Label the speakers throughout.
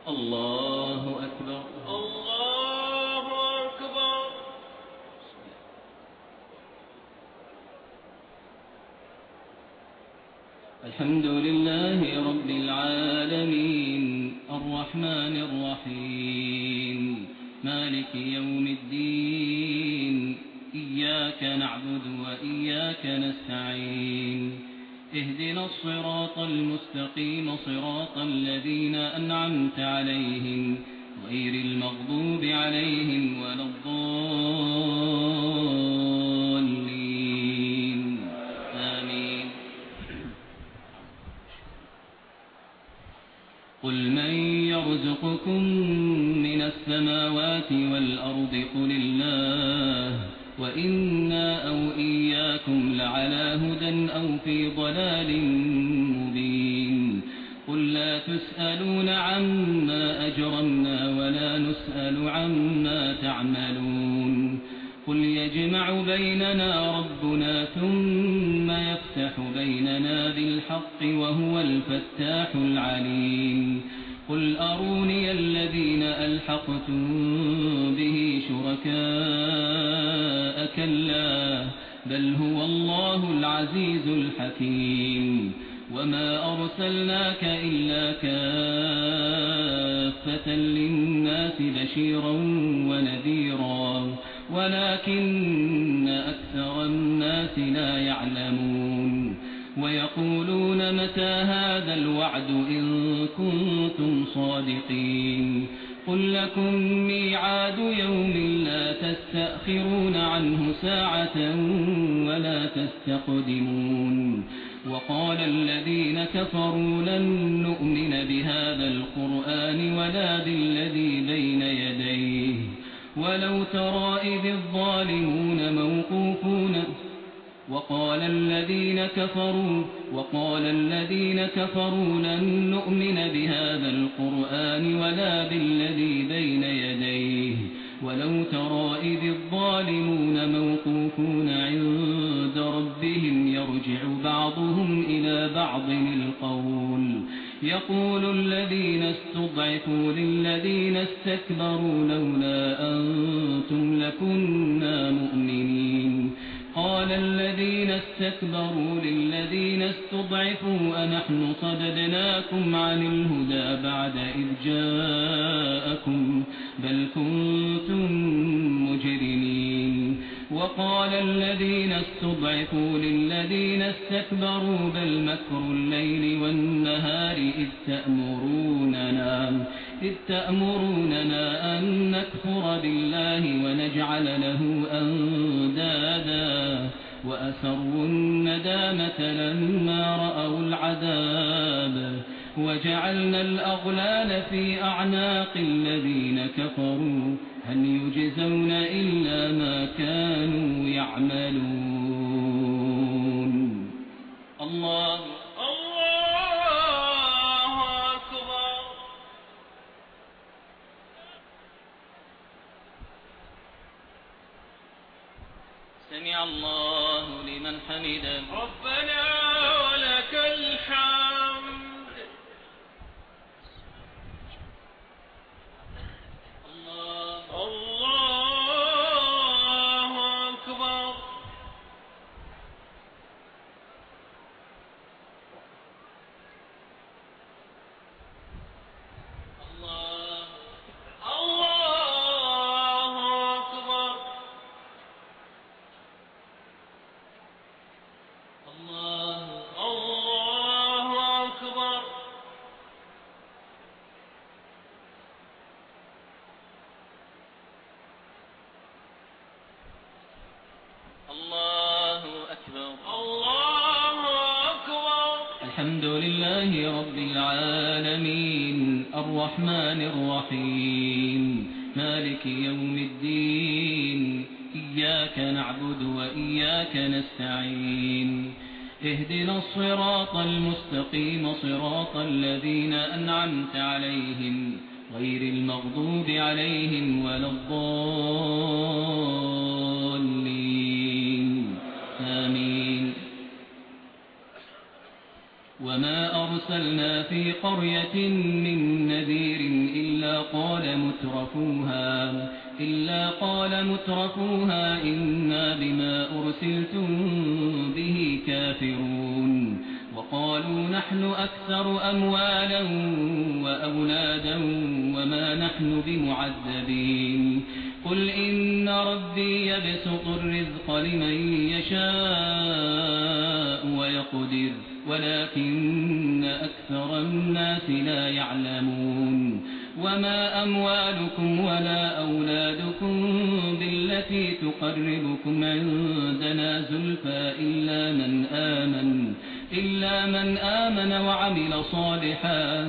Speaker 1: الله أكبر.
Speaker 2: الله أكبر.
Speaker 1: الحمد لله رب العالمين الرحمن الرحيم مالك يوم الدين إياك نعبد وإياك نستعين اهدنا الصراط المستقيم صراط الذين أنعمت عليهم غير المغضوب عليهم ولا الضالين آمين. قل من يرزقكم من السماوات والأرض قل الله وإنا أو إياكم لعلى هدى أو في ضلال مبين. قل لا تسألون عما أجرمنا ولا نسأل عما تعملون. قل يجمع بيننا ربنا ثم يفتح بيننا بالحق وهو الفتاح العليم. قل أروني الذين ألحقتم به شركاء كلا بل هو الله العزيز الحكيم. وما أرسلناك إلا كافة للناس بشيرا ونذيرا ولكن أكثر الناس لا يعلمون. ويقولون متى هذا الوعد إن كنتم صادقين. قل لكم ميعاد يوم لا تستأخرون عنه ساعة ولا تستقدمون. وقال الذين كفروا لن نؤمن بهذا القرآن ولا بالذي بين يديه ولو ترى إذ الظالمون موقوفون. وقال الذين كفروا لن نؤمن بهذا القرآن ولا بالذي بين يديه ولو ترى إذ الظالمون موقوفون عند ربهم يرجع بعضهم إلى بعض القول يقول الذين استضعفوا للذين استكبروا لولا أنتم لكنا مؤمنين. قال الذين استكبروا للذين استضعفوا أنحن صددناكم عن الهدى بعد إذ جاءكم بل كنتم مجرمين. وقال الذين استضعفوا للذين استكبروا بل مكر الليل والنهار إذ تأمروننا أن نكفر بالله ونجعل له أندادا وأسروا الندامة لما رأوا العذاب وجعلنا الأغلال في أعناق الذين كفروا هل يجزون إلا ما كانوا يعملون. الله
Speaker 2: أكبر.
Speaker 1: سمع الله لمن حمده
Speaker 2: ربنا ولك الحمد. الله أكبر. الله أكبر. الله أكبر. الله أكبر. الله أكبر.
Speaker 1: الحمد لله رب العالمين الرحمن الرحيم مالك يوم الدين إياك نعبد وإياك نستعين اهدنا الصراط المستقيم صراط الذين أنعمت عليهم غير المغضوب عليهم ولا الضالين آمين. وما أرسلنا في قرية من نذير إلا قال مترفوها إنا بما أرسلتم به كافرون وقالوا نحن أكثر أموالا وأولادا وما نحن بمعذبين قل إن ربي يبسط الرزق لمن يشاء ويقدر ولكن أكثر الناس لا يعلمون وما أموالكم ولا أولادكم بالتي تقربكم عندنا زلفى إلا من آمن وعمل صالحا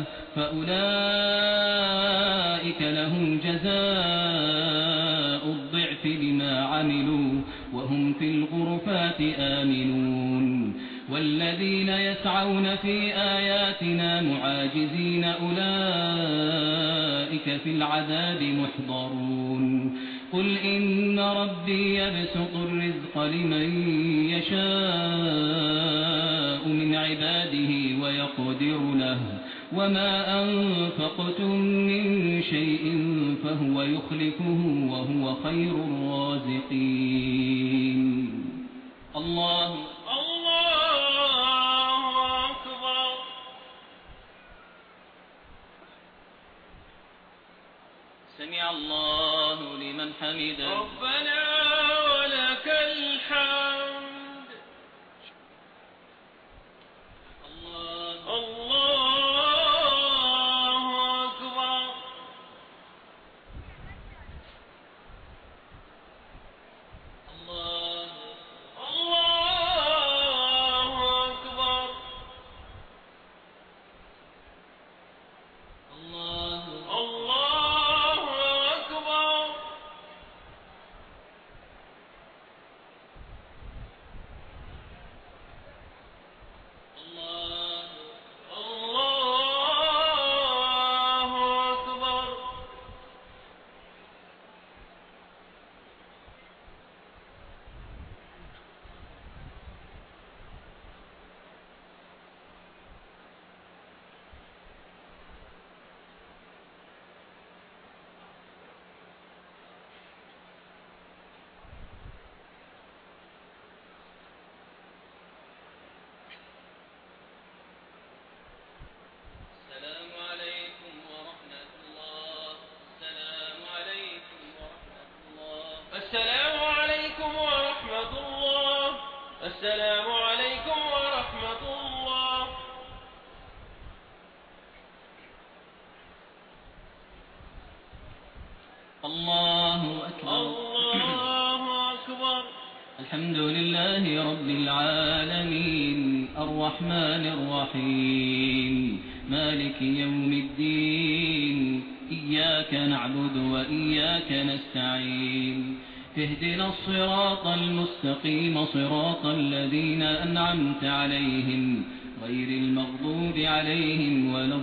Speaker 1: فأولئك لهم جزاء الضعف بما عملوا وهم في الغرفات آمنون والذين يسعون في آياتنا معاجزين أولئك في العذاب محضرون قل إن ربي يبسط الرزق لمن يشاء من عباده ويقدر له وما أنفقتم من شيء فهو يخلفه وهو خير الرازقين الله
Speaker 2: أكبر
Speaker 1: سمع الله لمن حمده
Speaker 2: ربنا ولك الحمد الله أكبر الله أكبر الله أكبر السلام عليكم ورحمة الله. السلام عليكم ورحمة الله.
Speaker 1: الله أكبر.
Speaker 2: الله أكبر.
Speaker 1: الحمد لله رب العالمين الرحمن الرحيم مالك يوم الدين إياك نعبد وإياك نستعين اهدنا الصراط المستقيم صراط الذين أنعمت عليهم غير المغضوب عليهم ولا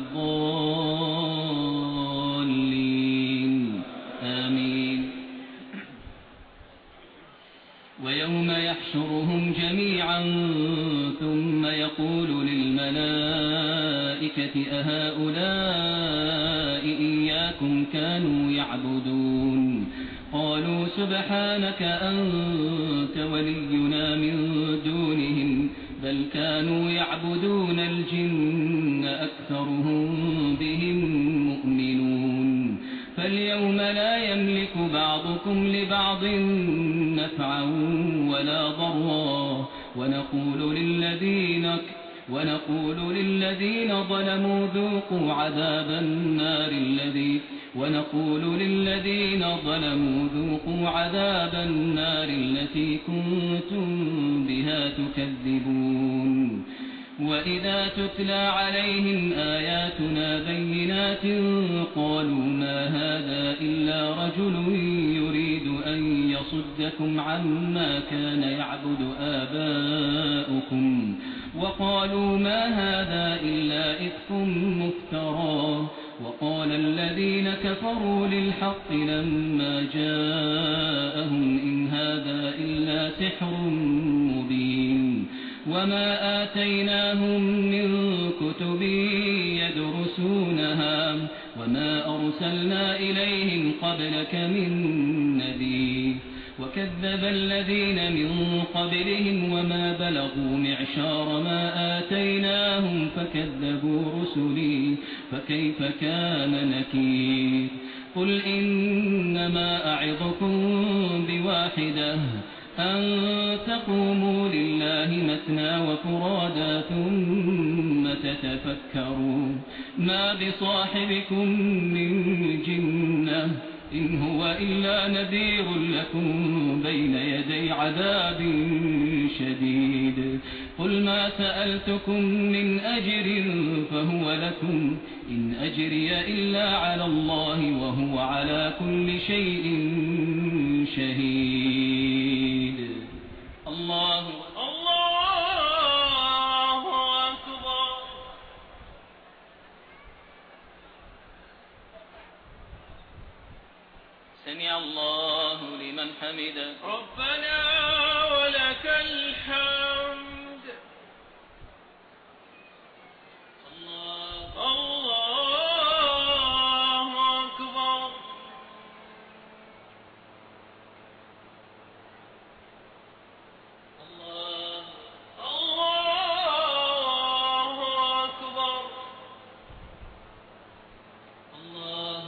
Speaker 1: الضالين آمين. ويوم يحشرهم جميعا ثم يقول للملائكة أهؤلاء إياكم كانوا يعبدون قالوا سبحانك أنت ولينا من دونهم بل كانوا يعبدون الجن أكثرهم بهم مؤمنون فاليوم لا يملك بعضكم لبعض نفعا ولا ضرا ونقول للذين ظلموا ذوقوا عذاب النار التي كنتم بها تكذبون وإذا تتلى عليهم آياتنا بينات قالوا ما هذا إلا رجل يريد أن يصدكم عما كان يعبد آباؤكم وقالوا ما هذا إلا إفك مفترى وقال الذين كفروا للحق لما جاءهم إن هذا إلا سحر مبين وما آتيناهم من كتب يدرسونها وما أرسلنا إليهم قبلك من نذير وكذب الذين من قبلهم وما بلغوا معشار ما آتيناهم فكذبوا رسلي فكيف كان نكير قل إنما أعظكم بواحدة أن تقوموا لله مثنى وفرادا ثم تتفكروا ما بصاحبكم من جنة إن هو إلا نذير لكم بين يدي عذاب شديد قل ما سألتكم من أجر فهو لكم إن أجري إلا على الله وهو على كل شيء شهيد الله
Speaker 2: أكبر.
Speaker 1: سمع الله لمن حمده
Speaker 2: ربنا ولك الحمد. الله أكبر. الله أكبر. الله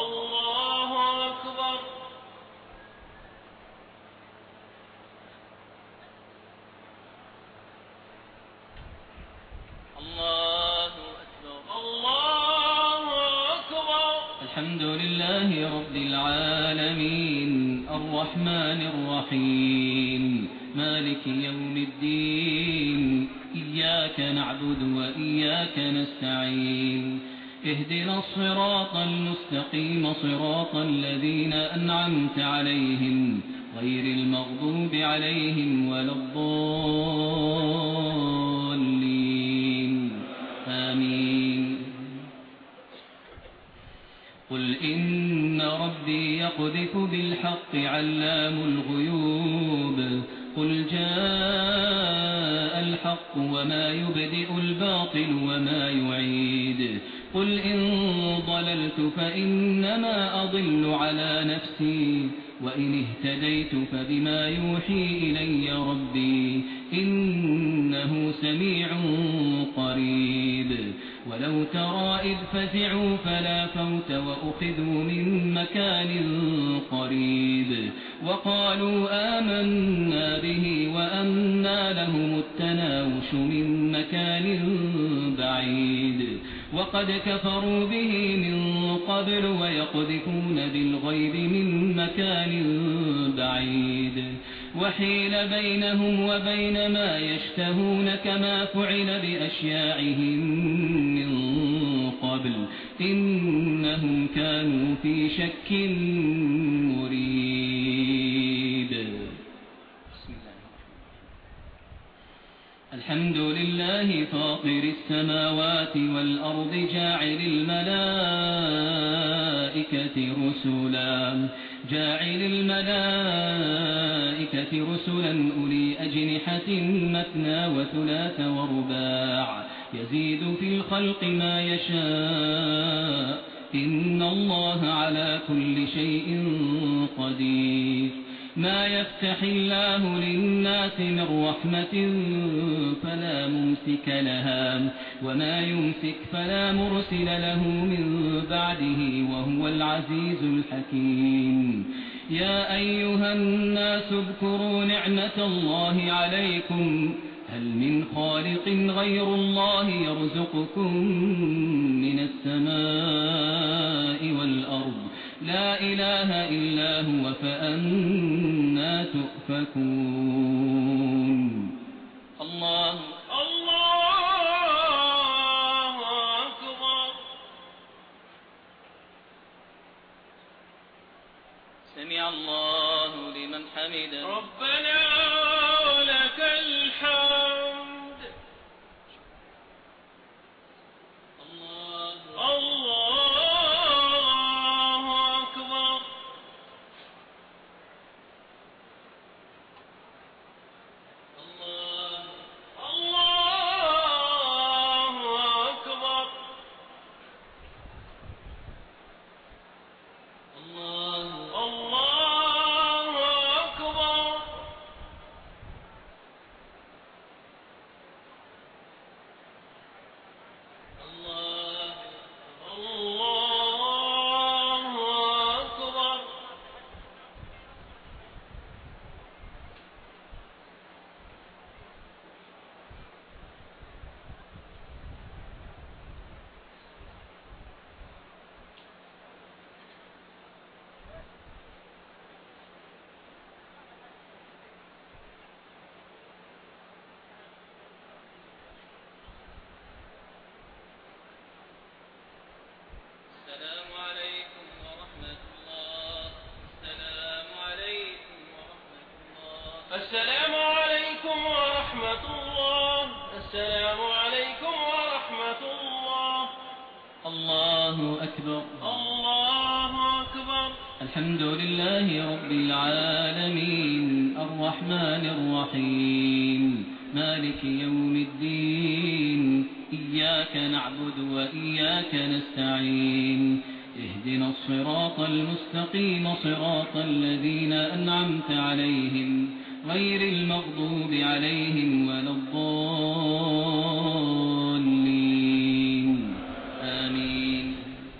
Speaker 2: أكبر. الله أكبر. الله أكبر.
Speaker 1: الحمد لله رب العالمين الرحمن الرحيم مالك يوم الدين إياك نعبد وإياك نستعين اهدنا الصراط المستقيم صراط الذين أنعمت عليهم غير المغضوب عليهم ولا الضالين آمين قل إن ربي يقذف بالحق علام الغيوب قل جاء الحق وما يبدئ الباطل وما يعيد قل إن ضللت فإنما أضل على نفسي وإن اهتديت فبما يوحي إلي ربي إنه سميع قريب ولو ترى إذ فزعوا فلا فوت وأخذوا من مكان قريب وقالوا آمنا به وأنى لهم التناوش من مكان بعيد وقد كفروا به من قبل ويقذفون بالغيب من مكان بعيد وحيل بينهم وبين ما يشتهون كما فعل بأشياعهم من قبل إنهم كانوا في شك مريب بسم الله الحمد لله فاطر السماوات والأرض جاعل الملائكة رسلا أولي أجنحة مثنى وثلاث ورباع يزيد في الخلق ما يشاء إن الله على كل شيء قدير ما يفتح الله للناس من رحمة فلا ممسك لها وما يمسك فلا مرسل له من بعده وهو العزيز الحكيم يا أيها الناس اذكروا نعمة الله عليكم هل من خالق غير الله يرزقكم من السماء والأرض لا إله إلا هو فأنا تؤفكون الله
Speaker 2: أكبر.
Speaker 1: سمع الله لمن حمده
Speaker 2: ربنا ولك الحمد. الله أكبر. الله أكبر.
Speaker 1: الحمد لله رب العالمين الرحمن الرحيم مالك يوم الدين إياك نعبد وإياك نستعين اهدنا الصراط المستقيم صراط الذين أنعمت عليهم غير المغضوب عليهم ولا الضالين آمين.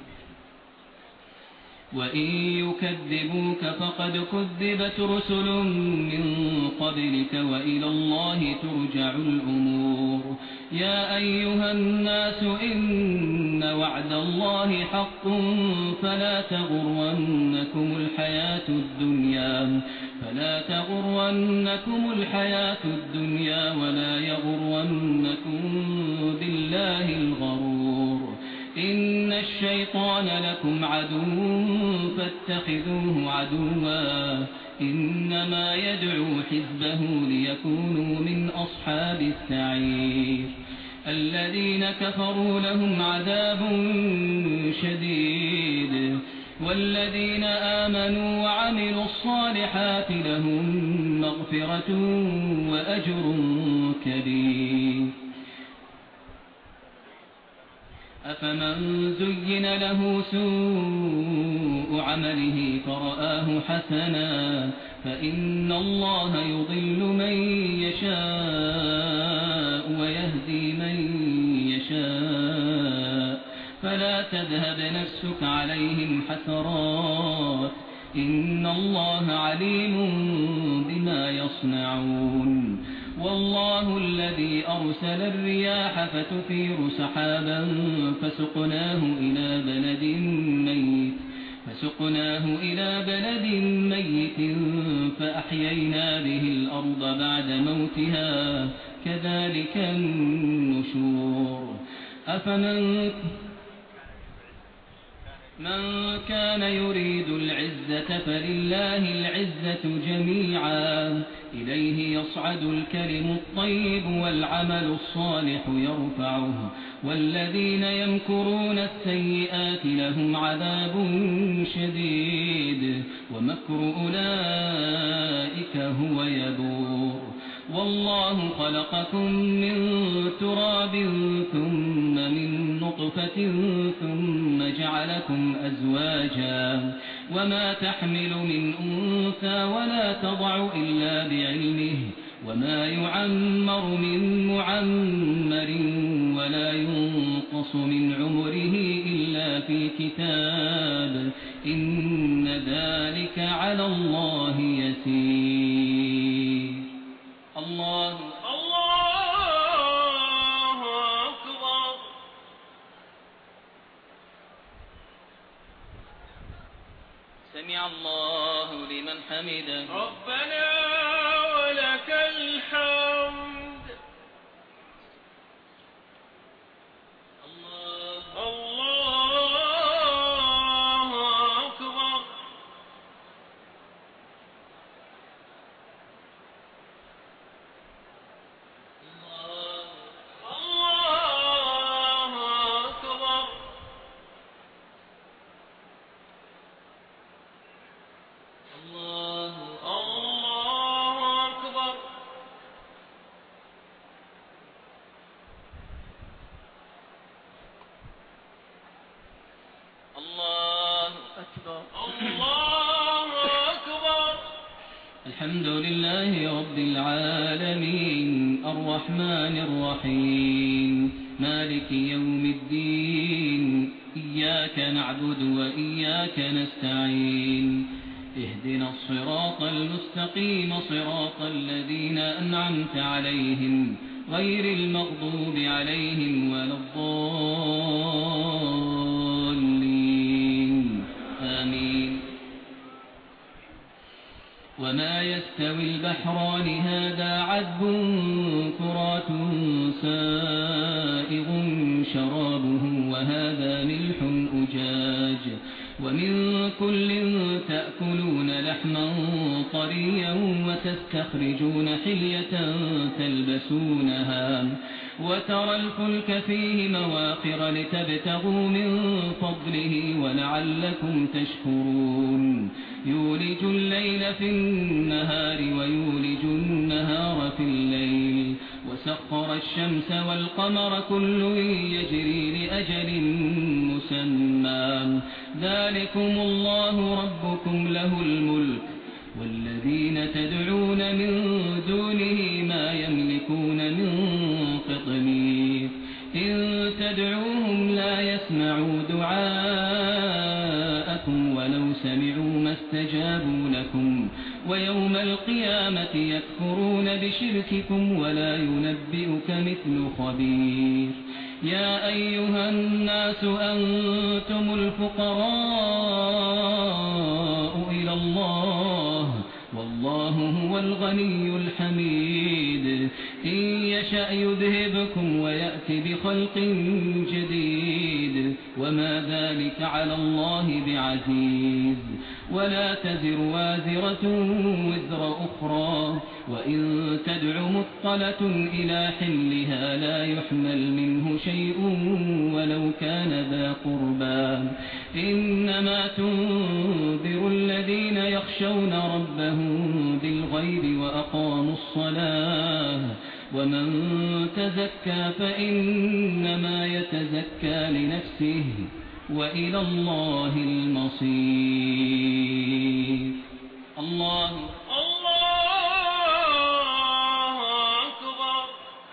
Speaker 1: وإن يكذبوك فقد كذبت رسل من قبلك وإلى الله ترجع الأمور. يا أيها الناس إن وعد الله حق فلا تغرنكم الحياة الدنيا ولا يغرنكم بالله الغرور. إن الشيطان لكم عدو فاتخذوه عدوا إنما يدعو حزبه ليكونوا من أصحاب السعير. الذين كفروا لهم عذاب شديد والذين آمنوا وعملوا الصالحات لهم مغفرة وأجر كبير. أفمن زين له سوء عمله فرآه حسنا فإن الله يضل من يشاء ويهدي من يشاء فلا تذهب نفسك عليهم حسرات إن الله عليم بما يصنعون. والله الذي أرسل الرياح فتثير سحابا فسقناه إلى بلد ميت فأحيينا به الأرض بعد موتها كذلك النشور. أفمن كان يريد العزة فلله العزة جميعا إليه يصعد الكلم الطيب والعمل الصالح يرفعه والذين يمكرون السيئات لهم عذاب شديد ومكر أولئك هو يبور. والله خلقكم من تراب ثم من نطفة ثم جعلكم أزواجا وما تحمل من أنثى ولا تضع إلا بعلمه وما يعمر من معمر ولا ينقص من عمره إلا في كتاب إن ذلك على الله يسير. الله
Speaker 2: أكبر.
Speaker 1: سمع الله لمن حمده.
Speaker 2: ربنا ولك الحمد. الله أكبر.
Speaker 1: الحمد لله رب العالمين الرحمن الرحيم مالك يوم الدين إياك نعبد وإياك نستعين اهدنا الصراط المستقيم صراط الذين أنعمت عليهم غير المغضوب عليهم ولا الضالين آمين. وما يستوي البحران هذا عذب فرات سائغ شرابه وهذا ملح أجاج ومن كل تأكلون لحما طريا وتستخرجون حلية وترى الفلك فيه مواخر لتبتغوا من فضله ولعلكم تشكرون يولج الليل في النهار ويولج النهار في الليل وسخر الشمس والقمر كل يجري لأجل مسمى ذلكم الله ربكم له الملك والذين تدعون من دونه ما يملكون من قطمير إن تدعوهم لا يسمعوا دعاءكم ولو سمعوا ما استجابوا لكم ويوم القيامة يكفرون بشرككم ولا ينبئك مثل خبير يا أيها الناس أنتم الفقراء إلى الله والله هو الغني الحميد إن يشأ يذهبكم ويأتي بخلق جديد وما ذلك على الله بعزيز ولا تزر وازرة وزر أخرى وإن تدع مثقلة إلى حملها لا يحمل منه شيء ولو كان ذا قربى إنما تنذر الذين يخشون ربهم بالغيب وأقاموا الصلاة ومن تزكى فإنما يتزكى لنفسه وإلى الله المصير الله
Speaker 2: أكبر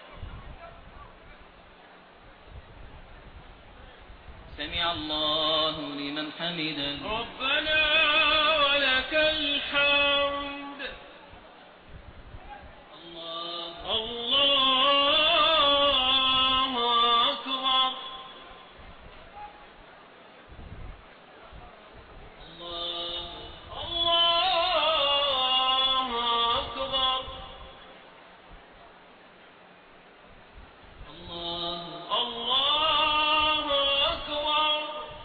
Speaker 1: سمع الله لمن حمده
Speaker 2: ربنا ولك الحمد الله أكبر الله أكبر الله أكبر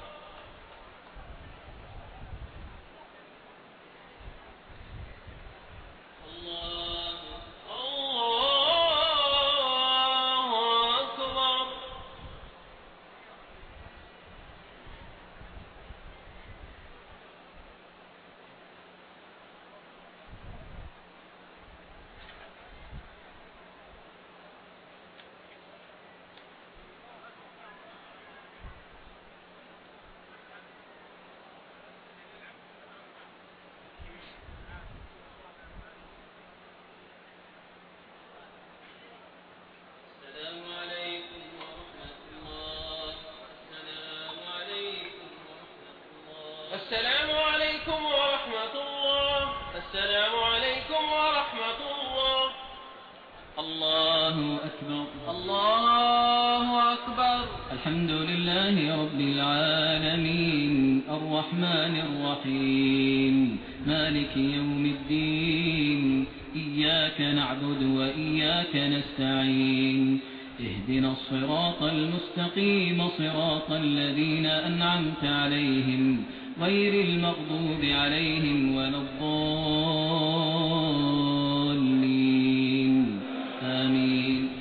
Speaker 2: السلام عليكم ورحمة الله. السلام عليكم ورحمة الله.
Speaker 1: الله أكبر الله أكبر. الحمد لله رب العالمين الرحمن الرحيم مالك يوم الدين إياك نعبد وإياك نستعين اهدنا الصراط المستقيم صراط الذين أنعمت عليهم غير المغضوب عليهم ولا الضالين آمين.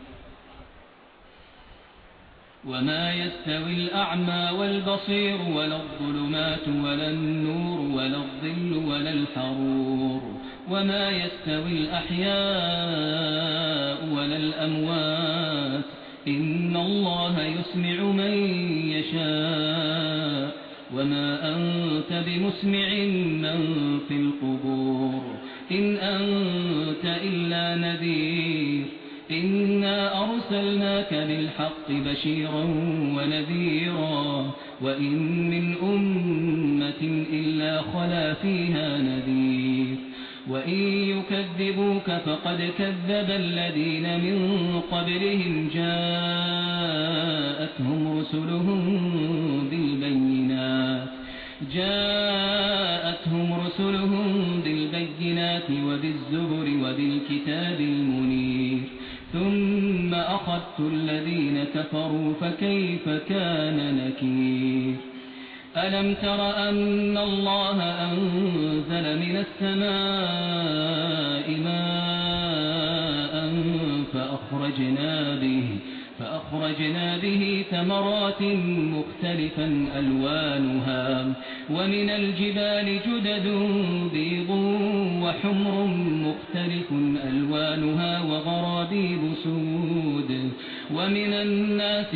Speaker 1: وما يستوي الأعمى والبصير ولا الظلمات ولا النور ولا الظل ولا الحرور وما يستوي الأحياء ولا الأموات إن الله يسمع من يشاء وما أنت بمسمع من في القبور إن أنت إلا نذير إنا أرسلناك بالحق بشيرا ونذيرا وإن من أمة إلا خلا فيها نذير وإن يكذبوك فقد كذب الذين من قبلهم جاءتهم رسلهم بالبينات وبالزبر وبالكتاب المنير ثم أخذت الذين كفروا فكيف كان نكير. ألم تر أن الله أنزل من السماء ماء فأخرجنا به ثمرات مختلفا ألوانها ومن الجبال جدد بيض وحمر مختلف ألوانها وغرابيب سود ومن الناس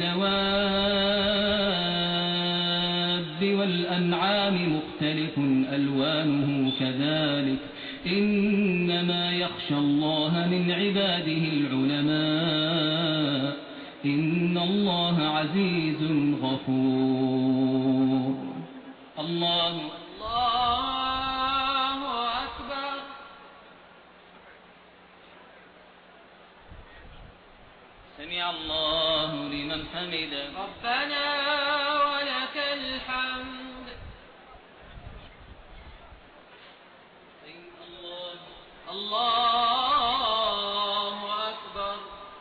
Speaker 1: والدواب والأنعام مختلف ألوانه كذلك إنما يخشى الله من عباده العلماء إن الله عزيز غفور. الله
Speaker 2: أكبر.
Speaker 1: سمع الله لمن حمده.
Speaker 2: ربنا ولك الحمد. الله أكبر.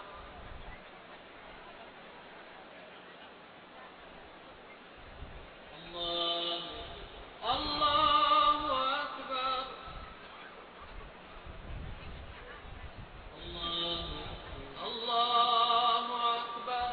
Speaker 2: الله أكبر. الله أكبر.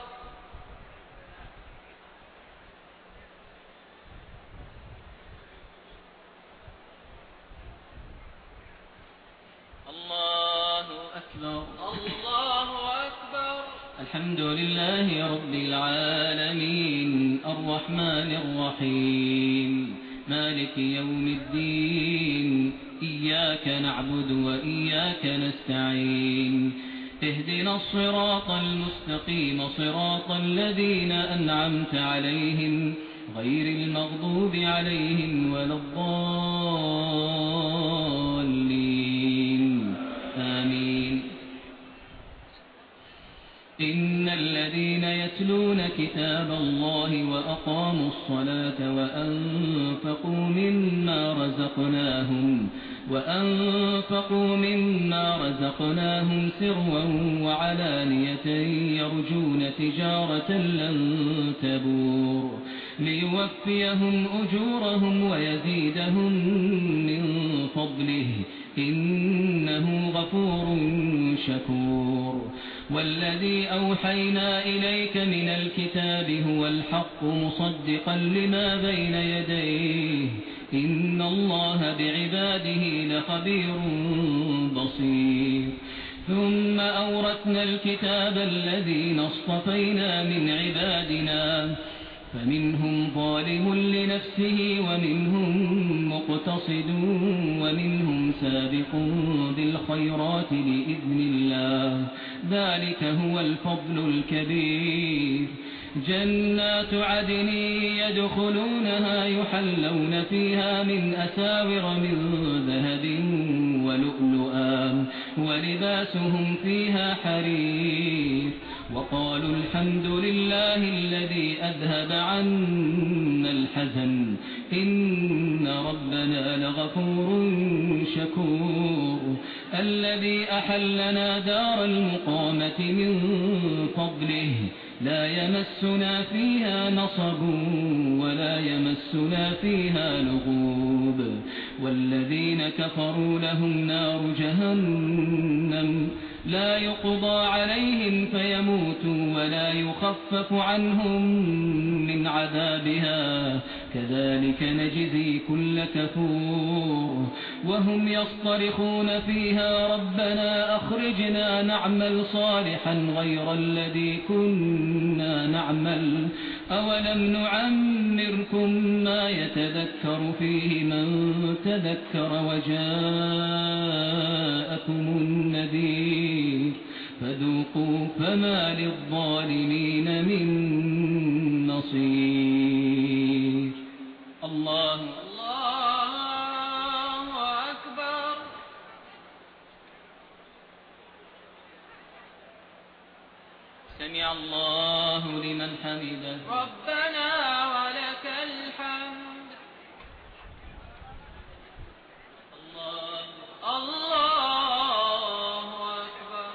Speaker 1: الله أكبر.
Speaker 2: الله أكبر.
Speaker 1: الحمد لله رب العالمين الرحمن الرحيم مالك يوم الدين إياك نعبد وإياك نستعين اهدنا الصراط المستقيم صراط الذين أنعمت عليهم غير المغضوب عليهم ولا الضالين آمين. إن الذين يتلون كتاب الله وأقاموا الصلاة وأنفقوا مما رزقناهم سرا وعلانية يرجون تجارة لن تبور ليوفيهم أجورهم ويزيدهم من فضله إنه غفور شكور. والذي أوحينا إليك من الكتاب هو الحق مصدقا لما بين يديه إن الله بعباده لخبير بصير. ثم أورثنا الكتاب الذين اصطفينا من عبادنا فمنهم ظالم لنفسه ومنهم مقتصد ومنهم سابق بالخيرات بإذن الله ذلك هو الفضل الكبير. جنات عدن يدخلونها يحلون فيها من أساور من ذهب ولؤلؤا ولباسهم فيها حرير وقالوا الحمد لله الذي أذهب عنا الحزن إن ربنا لغفور شكور. الذي أحلنا دار المقامة من فضله لا يمسنا فيها نصب ولا يمسنا فيها لغوب. والذين كفروا لهم نار جهنم لا يقضى عليهم فيموتوا ولا يخفف عنهم من عذابها كذلك نجزي كل كفور. وهم يصطرخون فيها ربنا أخرجنا نعمل صالحا غير الذي كنا نعمل أولم نعمركم ما يتذكر فيه من تذكر وجاءكم النذير فذوقوا فما للظالمين من نصير. الله
Speaker 2: أكبر.
Speaker 1: سمع الله لمن حمده.
Speaker 2: ربنا ولك الحمد. الله أكبر.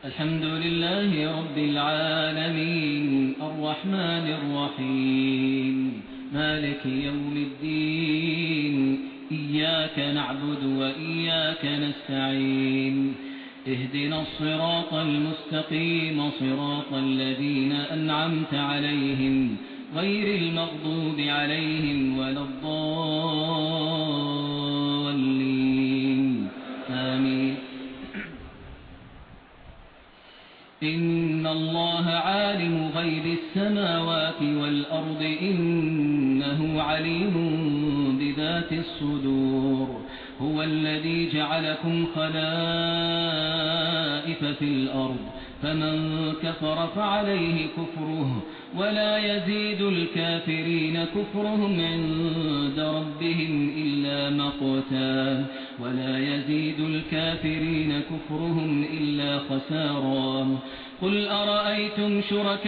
Speaker 1: الحمد لله رب العالمين الرحمن الرحيم مالك يوم الدين إياك نعبد وإياك نستعين اهدنا الصراط المستقيم صراط الذين أنعمت عليهم غير المغضوب عليهم ولا الضالين آمين. إن الله عالم غيب السماوات والأرض إنه عليم بذات الصدور هو الذي جعلكم خلائف في الأرض فمن كفر فعليه كفره ولا يزيد الكافرين كفرهم عند ربهم إلا مقتا ولا يزيد الكافرين كفرهم إلا خسارا قل أرأيتم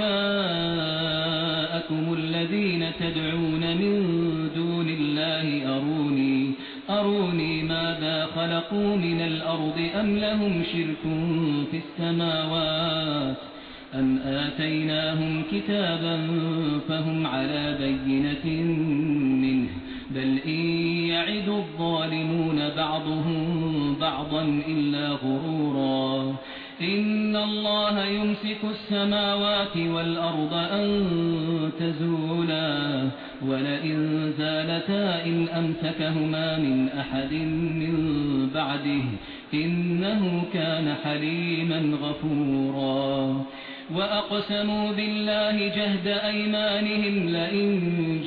Speaker 1: شركاءكم الذين تدعون من دون الله أروني ماذا خلقوا من الأرض أم لهم شرك في السماوات أم آتيناهم كتابا فهم على بينة منه بل إن يعد الظالمون بعضهم بعضا إلا غرورا إن الله يمسك السماوات والأرض أن تزولا ولئن زالتا إن أمسكهما من أحد من بعده إنه كان حليما غفورا وأقسموا بالله جهد أيمانهم لئن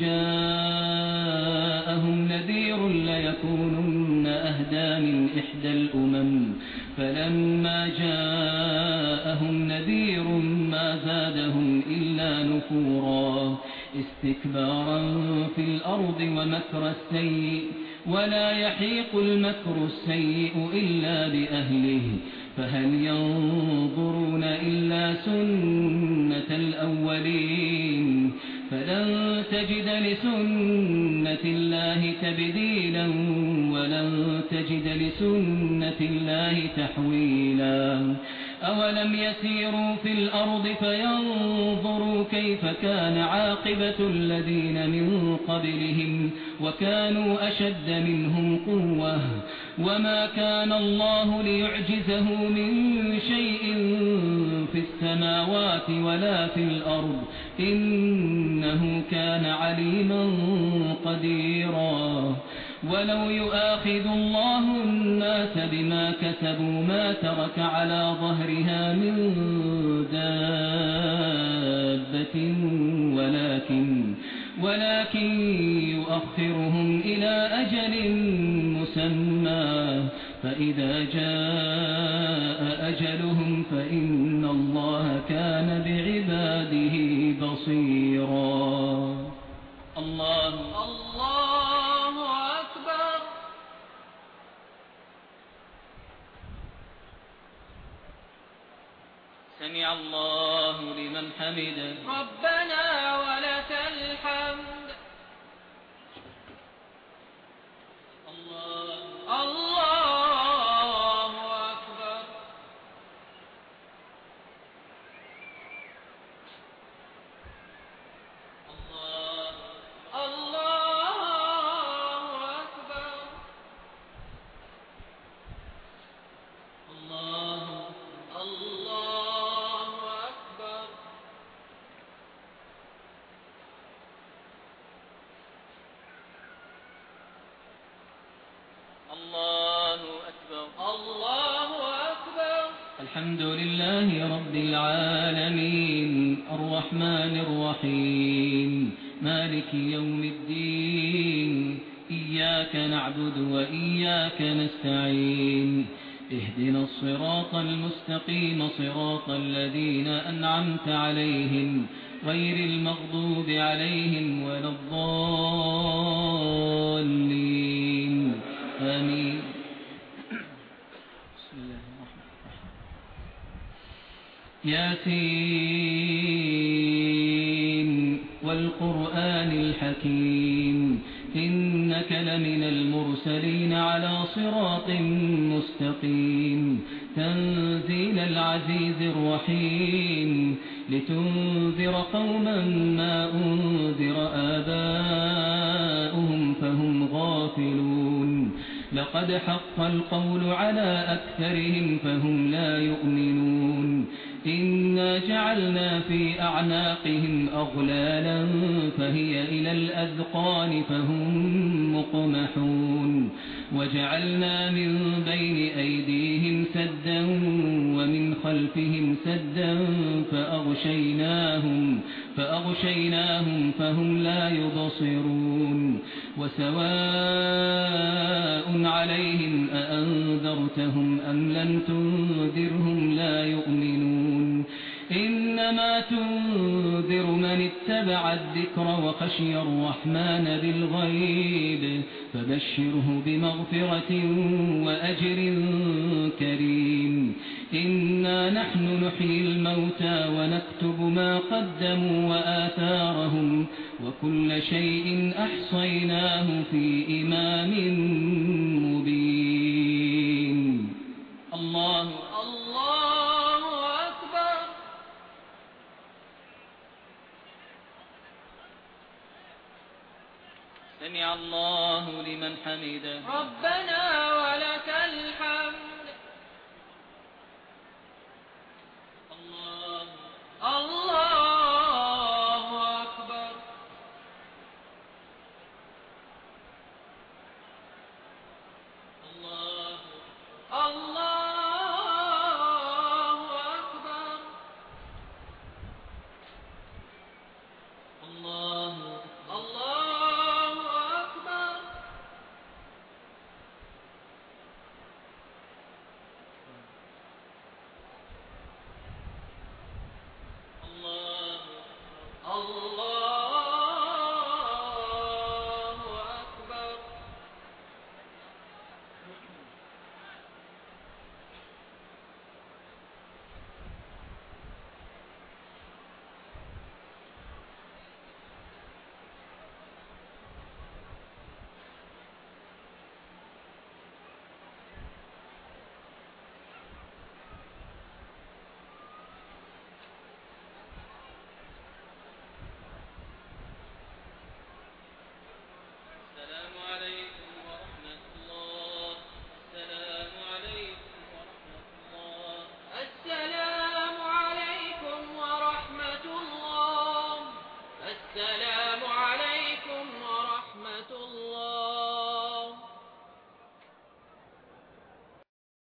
Speaker 1: جاءهم نذير ليكونن أهدى من إحدى الأمم فلما جاءهم نذير ما زادهم إلا نفورا استكبارا في الأرض ومكر السيء ولا يحيق المكر السيء إلا بأهله فهل ينظرون إلا سنة الأولين فلن تجد لسنة الله تبديلا ولن تجد لسنة الله تحويلا أولم يسيروا في الأرض فينظروا كيف كان عاقبة الذين من قبلهم وكانوا أشد منهم قوة وما كان الله ليعجزه من شيء في السماوات ولا في الأرض إنه كان عليما قديرا ولو يؤاخذ الله الناس بما كسبوا ما ترك على ظهرها من دابة ولكن يؤخرهم إلى أجل مسمى فإذا جاء أجلهم فإن الله كان بعباده بصيرا الله
Speaker 2: أكبر.
Speaker 1: سمع الله لمن حمده
Speaker 2: ربنا ولك الحمد. الله أكبر. الله أكبر. الله أكبر. الله أكبر. الله أكبر.
Speaker 1: الحمد لله رب العالمين الرحمن الرحيم مالك يوم الدين إياك نعبد وإياك نستعين اهدنا الصراط المستقيم صراط الذين أنعمت عليهم غير المغضوب عليهم ولا الضالين آمين. بسم الله الرحمن الرحيم. ياسين والقرآن الحكيم إنك لمن المرسلين على صراط مستقيم تنزيل العزيز الرحيم لتنذر قوما ما أنذر آباؤهم فهم غافلون لقد حق القول على أكثرهم فهم لا يؤمنون إنا جعلنا في أعناقهم أغلالا فهي إلى الأذقان فهم مقمحون وجعلنا من بين أيديهم سدا ومن خلفهم سدا فأغشيناهم فهم لا يبصرون وسواء عليهم أأنذرتهم أم لم تنذرهم لا يؤمنون إنما تنذر من اتبع الذكر وخشي الرحمن بالغيب فبشره بمغفرة وأجر كريم إنا نحن نحيي الموتى ونكتب ما قدموا وآثارهم وكل شيء أحصيناه في إمام مبين الله
Speaker 2: أكبر.
Speaker 1: سمع الله لمن حمده
Speaker 2: ربنا ولك